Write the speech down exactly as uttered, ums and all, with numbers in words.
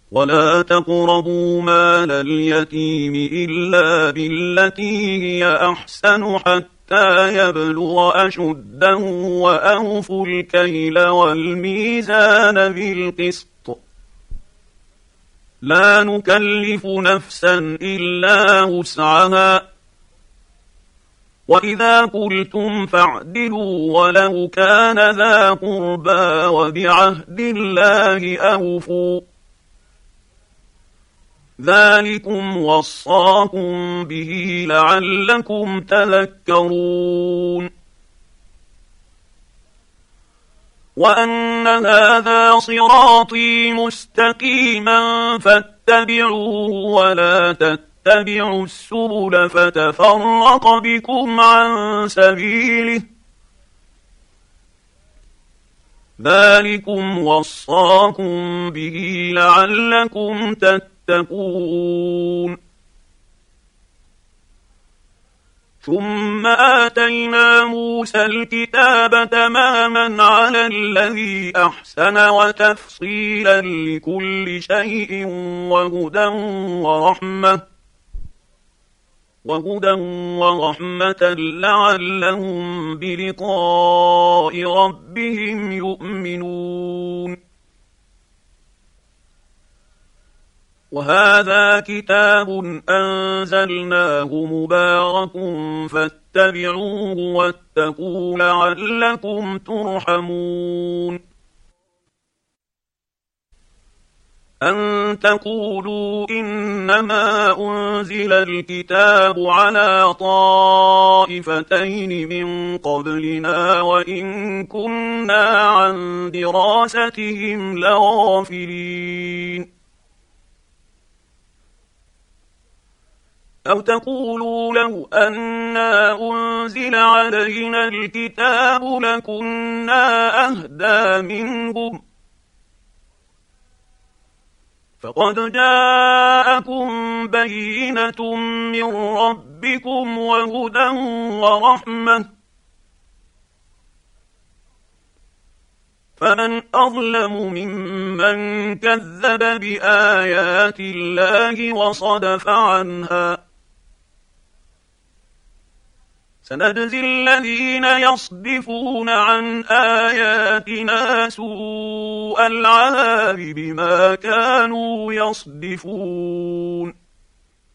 ولا تقربوا مال اليتيم إلا بالتي هي أحسن حتى يبلغ أشده وأوفوا الكيل والميزان بالقسط لا نكلف نفسا إلا وسعها وإذا قلتم فاعدلوا ولو كان ذا قربى وبعهد الله أوفوا ذلكم وصاكم به لعلكم تذكرون وأن هذا صراطي مستقيما فاتبعوه ولا تتبعوا السبل فتفرق بكم عن سبيله ذلكم وصاكم به لعلكم تتقون ثم آتينا موسى الكتاب تماما على الذي أحسن وتفصيلا لكل شيء وهدى ورحمة وهدى ورحمة لعلهم بلقاء ربهم يؤمنون وهذا كتاب أنزلناه مبارك فاتبعوه واتقوا لعلكم ترحمون أن تقولوا إنما أنزل الكتاب على طائفتين من قبلنا وإن كنا عن دراستهم لغافلين أو تقولوا لو أنا أنزل علينا الكتاب لكنا أهدى منهم فقد جاءكم بينة من ربكم وهدى ورحمة فمن أظلم ممن كذب بآيات الله وصدف عنها سنجزي الذين يصدفون عن آياتنا سوء العذاب بما كانوا يصدفون